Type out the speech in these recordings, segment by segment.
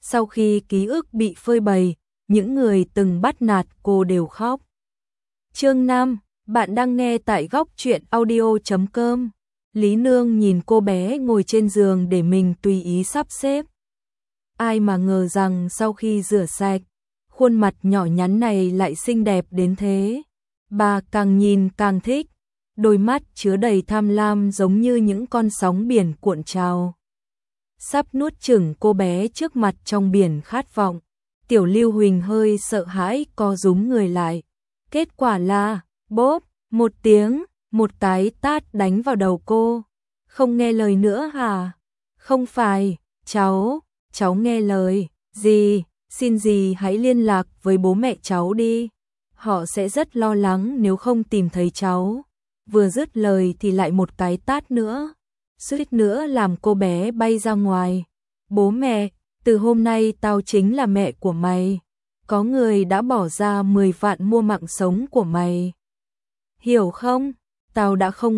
Sau khi ký ức bị phơi bày, những người từng bắt nạt cô đều khóc. Chương 5, bạn đang nghe tại góc truyện audio.com. Lý Nương nhìn cô bé ngồi trên giường để mình tùy ý sắp xếp. Ai mà ngờ rằng sau khi rửa sạch, khuôn mặt nhỏ nhắn này lại xinh đẹp đến thế. Bà càng nhìn càng thích, đôi mắt chứa đầy tham lam giống như những con sóng biển cuộn trào. Sắp nuốt chửng cô bé trước mặt trong biển khát vọng. Tiểu Lưu Huỳnh hơi sợ hãi co rúm người lại. Kết quả là, bốp, một tiếng, một cái tát đánh vào đầu cô. Không nghe lời nữa hả? Không phải, cháu nghe lời. Dì, xin dì hãy liên lạc với bố mẹ cháu đi. Họ sẽ rất lo lắng nếu không tìm thấy cháu. Vừa dứt lời thì lại một cái tát nữa. Suýt nữa làm cô bé bay ra ngoài. Bố mẹ, từ hôm nay tao chính là mẹ của mày. Có người đã bỏ ra 10 vạn mua mạng sống của mày. Hiểu không? Tao đã không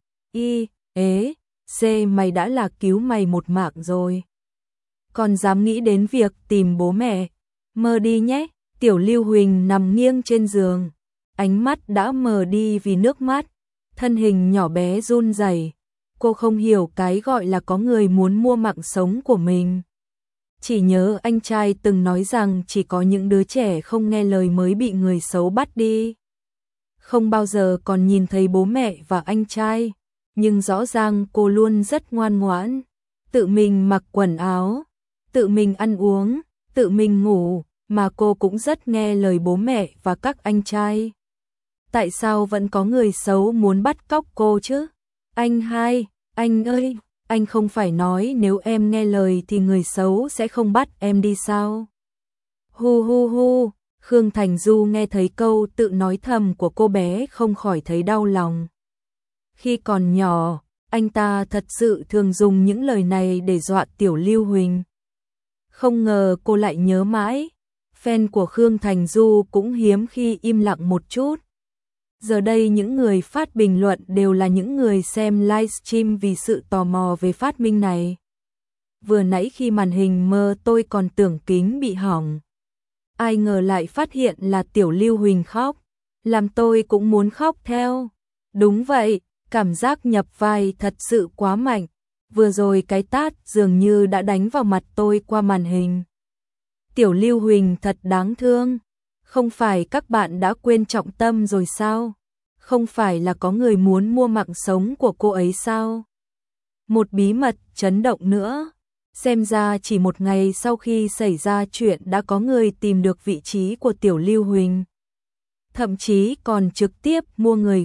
mày đã là cứu mày một mạng rồi. Còn dám nghĩ đến việc tìm bố mẹ. Mơ đi nhé. Tiểu Lưu Huỳnh nằm nghiêng trên giường. Ánh mắt đã mờ đi vì nước mắt. Thân hình nhỏ bé run rẩy. Cô không hiểu cái gọi là có người muốn mua mạng sống của mình. Chỉ nhớ anh trai từng nói rằng chỉ có những đứa trẻ không nghe lời mới bị người xấu bắt đi. Không bao giờ còn nhìn thấy bố mẹ và anh trai, nhưng rõ ràng cô luôn rất ngoan ngoãn, tự mình mặc quần áo, tự mình ăn uống, tự mình ngủ, mà cô cũng rất nghe lời bố mẹ và các anh trai. Tại sao vẫn có người xấu muốn bắt cóc cô chứ? Anh ơi, anh không phải nói nếu em nghe lời thì người xấu sẽ không bắt em đi sao? Hu hu hu, Khương Thành Du nghe thấy câu tự nói thầm của cô bé không khỏi thấy đau lòng. Khi còn nhỏ, anh ta thật sự thường dùng những lời này để dọa Tiểu Lưu Huỳnh. Không ngờ cô lại nhớ mãi, fan của Khương Thành Du cũng hiếm khi im lặng một chút. Giờ đây những người phát bình luận đều là những người xem livestream vì sự tò mò về phát minh này. Vừa nãy khi màn hình mờ tôi còn tưởng kính bị hỏng. Ai ngờ lại phát hiện là Tiểu Lưu Huỳnh khóc, làm tôi cũng muốn khóc theo. Đúng vậy, cảm giác nhập vai thật sự quá mạnh. Vừa rồi cái tát dường như đã đánh vào mặt tôi qua màn hình. Tiểu Lưu Huỳnh thật đáng thương. Không phải các bạn đã quên trọng tâm rồi sao? Không phải là có người muốn mua mạng sống của cô ấy sao? Một bí mật chấn động nữa. Xem ra chỉ một ngày sau khi xảy ra chuyện đã có người tìm được vị trí của Tiểu Lưu Huỳnh. Thậm chí còn trực tiếp mua người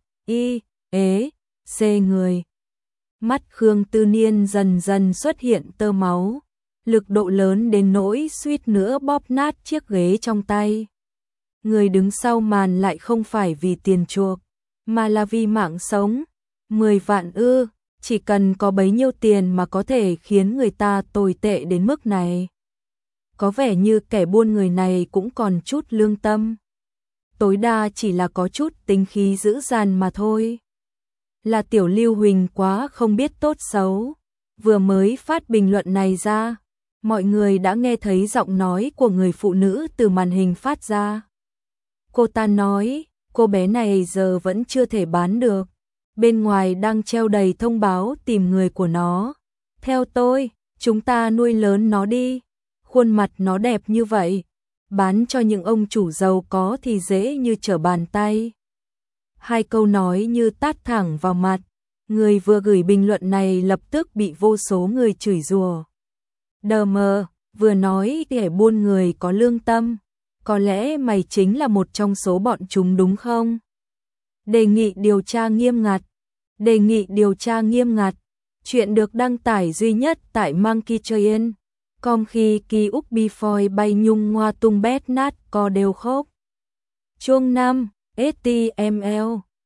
người. Mắt Khương Tư Niên dần dần xuất hiện tơ máu. Lực độ lớn đến nỗi suýt nữa bóp nát chiếc ghế trong tay. Người đứng sau màn lại không phải vì tiền chuộc, mà là vì mạng sống. 10 vạn ư, chỉ cần có bấy nhiêu tiền mà có thể khiến người ta tồi tệ đến mức này. Có vẻ như kẻ buôn người này cũng còn chút lương tâm. Tối đa chỉ là có chút tính khí dữ dằn mà thôi. Là Tiểu Lưu Huỳnh quá không biết tốt xấu. Vừa mới phát bình luận này ra, mọi người đã nghe thấy giọng nói của người phụ nữ từ màn hình phát ra. Cô ta nói, cô bé này giờ vẫn chưa thể bán được. Bên ngoài đang treo đầy thông báo tìm người của nó. Theo tôi, chúng ta nuôi lớn nó đi. Khuôn mặt nó đẹp như vậy. Bán cho những ông chủ giàu có thì dễ như trở bàn tay. Hai câu nói như tát thẳng vào mặt. Người vừa gửi bình luận này lập tức bị vô số người chửi rủa. Đờ mờ, vừa nói kẻ buôn người có lương tâm. Có lẽ mày chính là một trong số bọn chúng đúng không? Đề nghị điều tra nghiêm ngặt. Đề nghị điều tra nghiêm ngặt. Chuyện được đăng tải duy nhất tại monkeytrain.com khi ký úc before bay nhung ngoa tung bét nát co đều khốc. Chương 5, HTML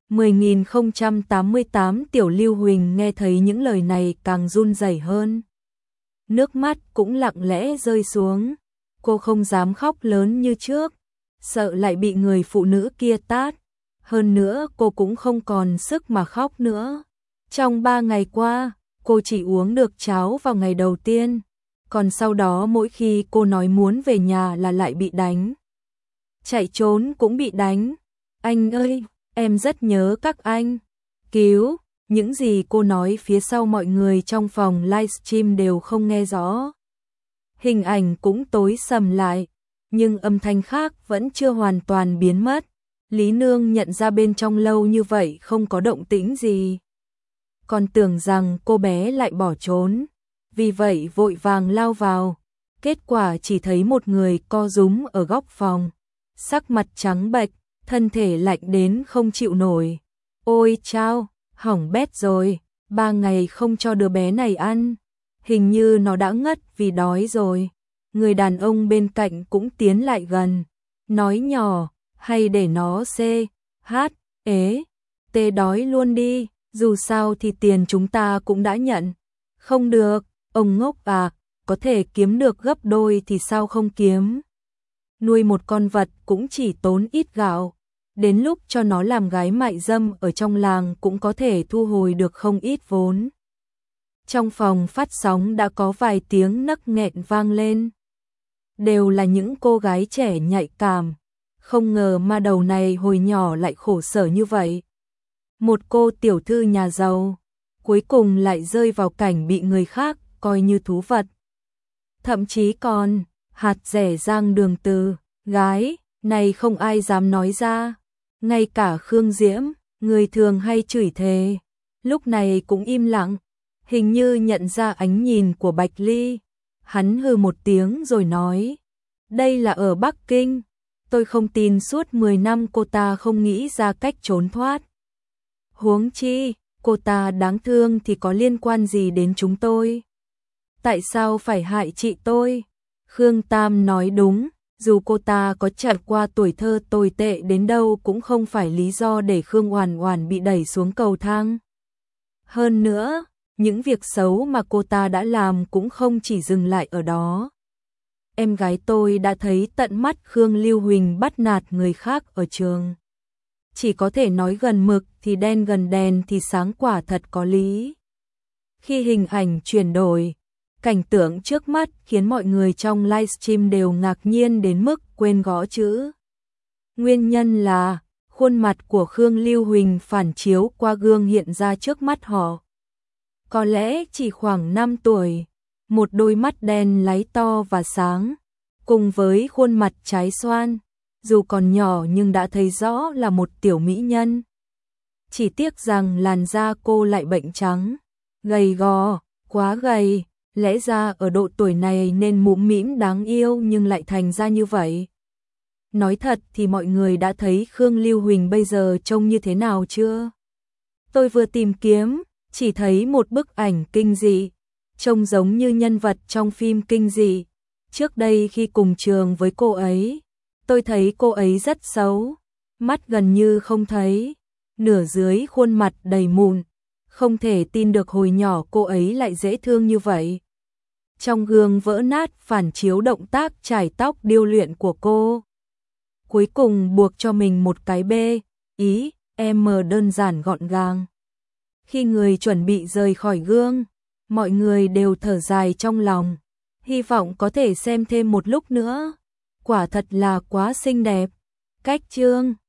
10088. Tiểu Lưu Huỳnh nghe thấy những lời này càng run rẩy hơn. Nước mắt cũng lặng lẽ rơi xuống. Cô không dám khóc lớn như trước, sợ lại bị người phụ nữ kia tát. Hơn nữa cô cũng không còn sức mà khóc nữa. Trong 3 ngày qua, cô chỉ uống được cháo vào ngày đầu tiên. Còn sau đó mỗi khi cô nói muốn về nhà là lại bị đánh. Chạy trốn cũng bị đánh. Anh ơi, em rất nhớ các anh. Cứu, những gì cô nói phía sau mọi người trong phòng livestream đều không nghe rõ. Hình ảnh cũng tối sầm lại, nhưng âm thanh khác vẫn chưa hoàn toàn biến mất. Lý Nương nhận ra bên trong lâu như vậy không có động tĩnh gì. Còn tưởng rằng cô bé lại bỏ trốn, vì vậy vội vàng lao vào. Kết quả chỉ thấy một người co rúm ở góc phòng, sắc mặt trắng bệch, thân thể lạnh đến không chịu nổi. Ôi chao, hỏng bét rồi, 3 ngày không cho đứa bé này ăn. Hình như nó đã ngất vì đói rồi. Người đàn ông bên cạnh cũng tiến lại gần, nói nhỏ, hay để nó tê đói luôn đi, dù sao thì tiền chúng ta cũng đã nhận. Không được, ông ngốc à, có thể kiếm được gấp đôi thì sao không kiếm. Nuôi một con vật cũng chỉ tốn ít gạo, đến lúc cho nó làm gái mại dâm ở trong làng cũng có thể thu hồi được không ít vốn. Trong phòng phát sóng đã có vài tiếng nấc nghẹn vang lên. Đều là những cô gái trẻ nhạy cảm, không ngờ ma đầu này hồi nhỏ lại khổ sở như vậy. Một cô tiểu thư nhà giàu, cuối cùng lại rơi vào cảnh bị người khác coi như thú vật. Thậm chí còn, hạt rẻ rang đường từ, gái, này không ai dám nói ra. Ngay cả Khương Diễm, người thường hay chửi thề, lúc này cũng im lặng, hình như nhận ra ánh nhìn của Bạch Ly. Hắn hừ một tiếng rồi nói, đây là ở Bắc Kinh, tôi không tin suốt 10 năm cô ta không nghĩ ra cách trốn thoát. Huống chi, cô ta đáng thương thì có liên quan gì đến chúng tôi? Tại sao phải hại chị tôi? Khương Tam nói đúng, dù cô ta có trải qua tuổi thơ tồi tệ đến đâu cũng không phải lý do để Khương Oản Oản bị đẩy xuống cầu thang. Hơn nữa, những việc xấu mà cô ta đã làm cũng không chỉ dừng lại ở đó. Em gái tôi đã thấy tận mắt Khương Lưu Huỳnh bắt nạt người khác ở trường. Chỉ có thể nói gần mực thì đen gần đèn thì sáng, quả thật có lý. Khi hình ảnh chuyển đổi, cảnh tượng trước mắt khiến mọi người trong livestream đều ngạc nhiên đến mức quên gõ chữ. Nguyên nhân là khuôn mặt của Khương Lưu Huỳnh phản chiếu qua gương hiện ra trước mắt họ. Có lẽ chỉ khoảng 5 tuổi, một đôi mắt đen láy to và sáng, cùng với khuôn mặt trái xoan, dù còn nhỏ nhưng đã thấy rõ là một tiểu mỹ nhân. Chỉ tiếc rằng làn da cô lại bệnh trắng, gầy gò, quá gầy, lẽ ra ở độ tuổi này nên mũm mĩm đáng yêu nhưng lại thành ra như vậy. Nói thật thì mọi người đã thấy Khương Lưu Huỳnh bây giờ trông như thế nào chưa? Tôi vừa tìm kiếm, chỉ thấy một bức ảnh kinh dị, trông giống như nhân vật trong phim kinh dị. Trước đây khi cùng trường với cô ấy, tôi thấy cô ấy rất xấu, mắt gần như không thấy, nửa dưới khuôn mặt đầy mụn, không thể tin được hồi nhỏ cô ấy lại dễ thương như vậy. Trong gương vỡ nát phản chiếu động tác chải tóc điêu luyện của cô. Cuối cùng buộc cho mình một cái M đơn giản gọn gàng. Khi người chuẩn bị rời khỏi gương, mọi người đều thở dài trong lòng, hy vọng có thể xem thêm một lúc nữa. Quả thật là quá xinh đẹp. Cách chương